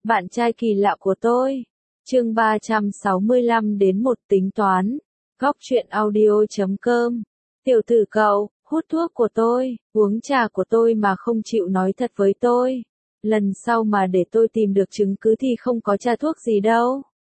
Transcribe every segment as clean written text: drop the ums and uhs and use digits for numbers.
Bạn trai kỳ lạ của tôi. Chương 365 đến một tính toán. Góc truyện audio.com. Tiểu tử cậu, hút thuốc của tôi, uống trà của tôi mà không chịu nói thật với tôi. Lần sau mà để tôi tìm được chứng cứ thì không có trà thuốc gì đâu.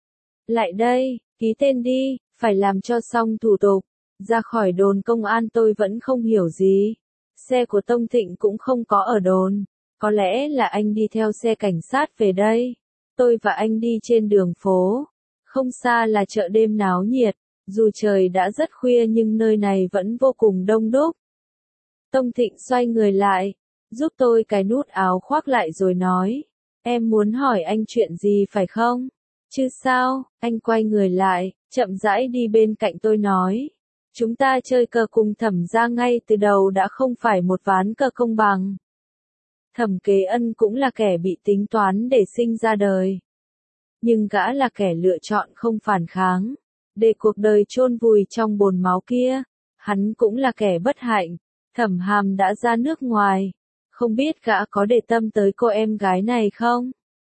Lại đây, ký tên đi, phải làm cho xong thủ tục. Ra khỏi đồn công an tôi vẫn không hiểu gì. Xe của Tông Thịnh cũng không có ở đồn. Có lẽ là anh đi theo xe cảnh sát về đây. Tôi và anh đi trên đường phố. Không xa là chợ đêm náo nhiệt. Dù trời đã rất khuya nhưng nơi này vẫn vô cùng đông đúc. Tông Thịnh xoay người lại, giúp tôi cài nút áo khoác lại rồi nói. Em muốn hỏi anh chuyện gì phải không? Chứ sao? Anh quay người lại, chậm rãi đi bên cạnh tôi nói. Chúng ta chơi cờ cùng Thẩm gia ngay từ đầu đã không phải một ván cờ công bằng. Thẩm Kế Ân cũng là kẻ bị tính toán để sinh ra đời. Nhưng gã là kẻ lựa chọn không phản kháng, để cuộc đời chôn vùi trong bồn máu kia. Hắn cũng là kẻ bất hạnh. Thẩm Hàm đã ra nước ngoài. Không biết gã có để tâm tới cô em gái này không?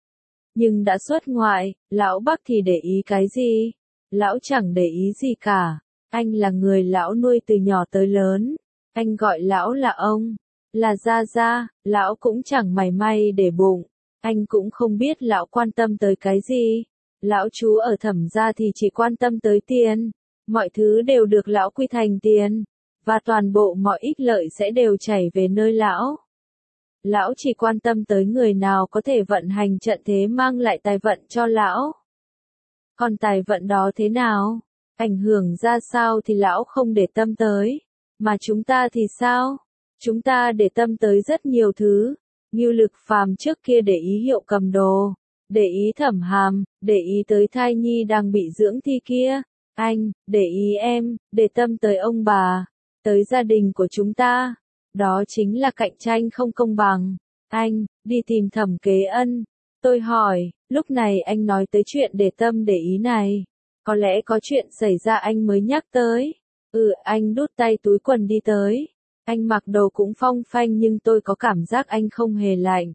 Nhưng đã xuất ngoại, lão Bắc thì để ý cái gì? Lão chẳng để ý gì cả. Anh là người lão nuôi từ nhỏ tới lớn. Anh gọi lão là ông, là gia gia, lão cũng chẳng mảy may để bụng. Anh cũng không biết lão quan tâm tới cái gì. Lão chú ở Thẩm gia thì chỉ quan tâm tới tiền. Mọi thứ đều được lão quy thành tiền. Và toàn bộ mọi ích lợi sẽ đều chảy về nơi lão. Lão chỉ quan tâm tới người nào có thể vận hành trận thế mang lại tài vận cho lão. Còn tài vận đó thế nào? Ảnh hưởng ra sao thì lão không để tâm tới. Mà chúng ta thì sao? Chúng ta để tâm tới rất nhiều thứ. Ngưu Lực Phàm trước kia để ý Hiệu Cầm Đồ, để ý Thẩm Hàm, để ý tới thai nhi đang bị dưỡng thi kia. Anh, để ý em, để tâm tới ông bà, tới gia đình của chúng ta. Đó chính là cạnh tranh không công bằng. Anh, đi tìm Thẩm Kế Ân. Tôi hỏi, lúc này anh nói tới chuyện để tâm để ý này. Có lẽ có chuyện xảy ra anh mới nhắc tới. Anh đút tay túi quần đi tới. Anh mặc đồ cũng phong phanh nhưng tôi có cảm giác anh không hề lạnh.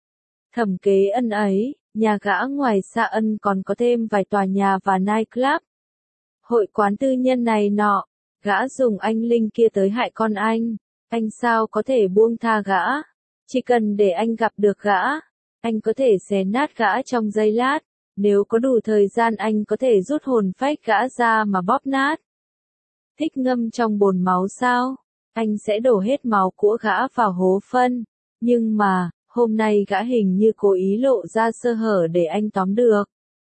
Thẩm Kế Ân ấy, nhà gã ngoài Sa Ân còn có thêm vài tòa nhà và nightclub. Hội quán tư nhân này nọ. Gã dùng anh Linh kia tới hại con anh sao có thể buông tha gã? Chỉ cần để anh gặp được gã, anh có thể xé nát gã trong giây lát. Nếu có đủ thời gian anh có thể rút hồn phách gã ra mà bóp nát. Thích ngâm trong bồn máu sao? Anh sẽ đổ hết máu của gã vào hố phân. Nhưng mà, hôm nay gã hình như cố ý lộ ra sơ hở để anh tóm được.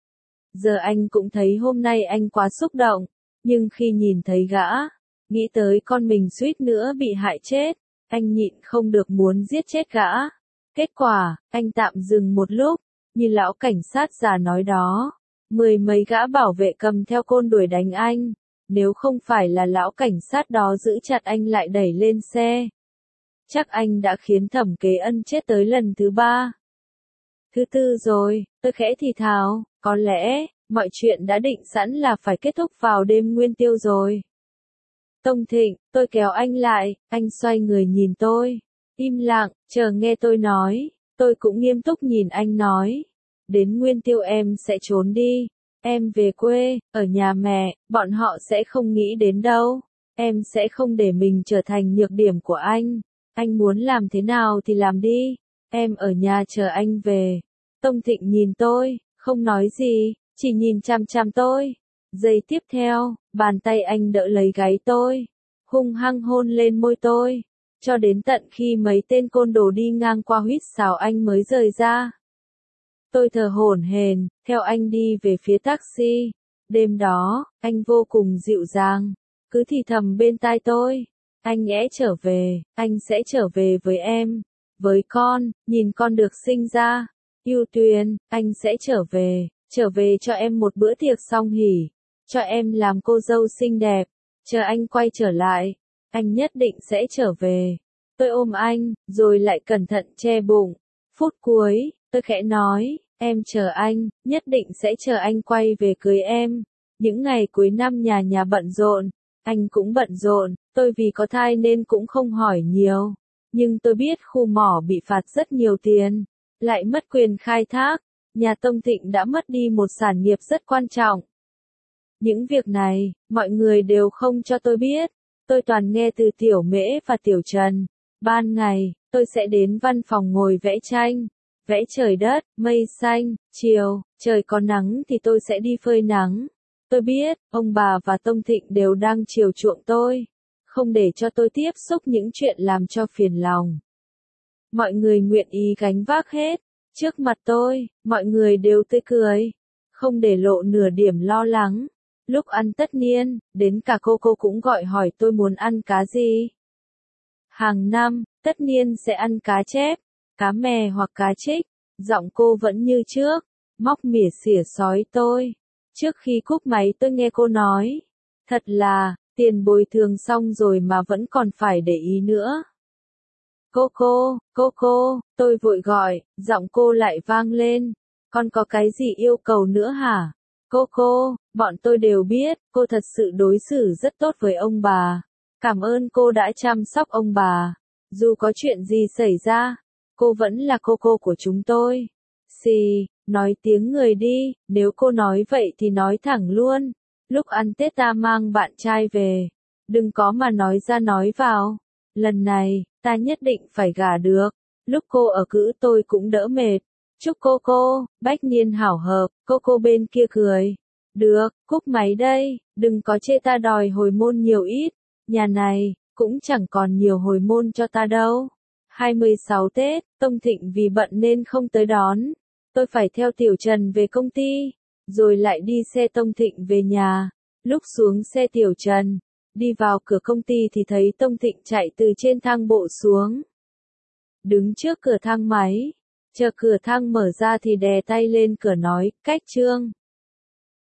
Giờ anh cũng thấy hôm nay anh quá xúc động. Nhưng khi nhìn thấy gã, nghĩ tới con mình suýt nữa bị hại chết, anh nhịn không được muốn giết chết gã. Kết quả, anh tạm dừng một lúc, như lão cảnh sát già nói đó. 10 mấy gã bảo vệ cầm theo côn đuổi đánh anh. Nếu không phải là lão cảnh sát đó giữ chặt anh lại đẩy lên xe, chắc anh đã khiến Thẩm Kế Ân chết tới lần thứ 3. Thứ 4 rồi, tôi khẽ thì thào, có lẽ, mọi chuyện đã định sẵn là phải kết thúc vào đêm Nguyên Tiêu rồi. Tông Thịnh, tôi kéo anh lại, anh xoay người nhìn tôi. Im lặng, chờ nghe tôi nói. Tôi cũng nghiêm túc nhìn anh nói. Đến Nguyên Tiêu em sẽ trốn đi. Em về quê, ở nhà mẹ, bọn họ sẽ không nghĩ đến đâu. Em sẽ không để mình trở thành nhược điểm của anh. Anh muốn làm thế nào thì làm đi. Em ở nhà chờ anh về. Tông Thịnh nhìn tôi, không nói gì, chỉ nhìn chằm chằm tôi. Giây tiếp theo, bàn tay anh đỡ lấy gáy tôi, hung hăng hôn lên môi tôi, cho đến tận khi mấy tên côn đồ đi ngang qua huýt sáo anh mới rời ra. Tôi thở hổn hển, theo anh đi về phía taxi. Đêm đó, anh vô cùng dịu dàng, cứ thì thầm bên tai tôi. Anh sẽ trở về, anh sẽ trở về với em, với con, nhìn con được sinh ra. Yêu Tuyền, anh sẽ trở về cho em một bữa tiệc song hỉ, cho em làm cô dâu xinh đẹp. Chờ anh quay trở lại, anh nhất định sẽ trở về. Tôi ôm anh, rồi lại cẩn thận che bụng. Phút cuối, tôi khẽ nói, em chờ anh, nhất định sẽ chờ anh quay về cưới em. Những ngày cuối năm nhà bận rộn, anh cũng bận rộn, tôi vì có thai nên cũng không hỏi nhiều. Nhưng tôi biết khu mỏ bị phạt rất nhiều tiền, lại mất quyền khai thác. nhà Tông Thịnh đã mất đi một sản nghiệp rất quan trọng. Những việc này, mọi người đều không cho tôi biết. Tôi toàn nghe từ Tiểu Mễ và Tiểu Trần. Ban ngày, tôi sẽ đến văn phòng ngồi vẽ tranh. Vẽ trời đất, mây xanh, chiều, trời có nắng thì tôi sẽ đi phơi nắng. Tôi biết, ông bà và Tông Thịnh đều đang chiều chuộng tôi. Không để cho tôi tiếp xúc những chuyện làm cho phiền lòng. Mọi người nguyện ý gánh vác hết. Trước mặt tôi, mọi người đều tươi cười. Không để lộ nửa điểm lo lắng. Lúc ăn tất niên, đến cả cô cũng gọi hỏi tôi muốn ăn cá gì. Hàng năm, tất niên sẽ ăn cá chép, cá mè hoặc cá trích. Giọng cô vẫn như trước, móc mỉa xỉa sói tôi. Trước khi cúp máy tôi nghe cô nói. Thật là, tiền bồi thường xong rồi mà vẫn còn phải để ý nữa. Cô, tôi vội gọi, giọng cô lại vang lên. Con có cái gì yêu cầu nữa hả? Cô, bọn tôi đều biết, cô thật sự đối xử rất tốt với ông bà. Cảm ơn cô đã chăm sóc ông bà. Dù có chuyện gì xảy ra, cô vẫn là cô của chúng tôi. Xì, nói tiếng người đi, nếu cô nói vậy thì nói thẳng luôn. Lúc ăn Tết ta mang bạn trai về. Đừng có mà nói ra nói vào. Lần này, ta nhất định phải gả được. Lúc cô ở cữ tôi cũng đỡ mệt. Chúc cô, bách niên hảo hợp, cô bên kia cười. Được, cúp máy đây, đừng có chê ta đòi hồi môn nhiều ít. Nhà này, cũng chẳng còn nhiều hồi môn cho ta đâu. 26 Tết, Tông Thịnh vì bận nên không tới đón. Tôi phải theo Tiểu Trần về công ty, rồi lại đi xe Tông Thịnh về nhà. Lúc xuống xe Tiểu Trần, đi vào cửa công ty thì thấy Tông Thịnh chạy từ trên thang bộ xuống. Đứng trước cửa thang máy, chờ cửa thang mở ra thì đè tay lên cửa nói, cách Trương.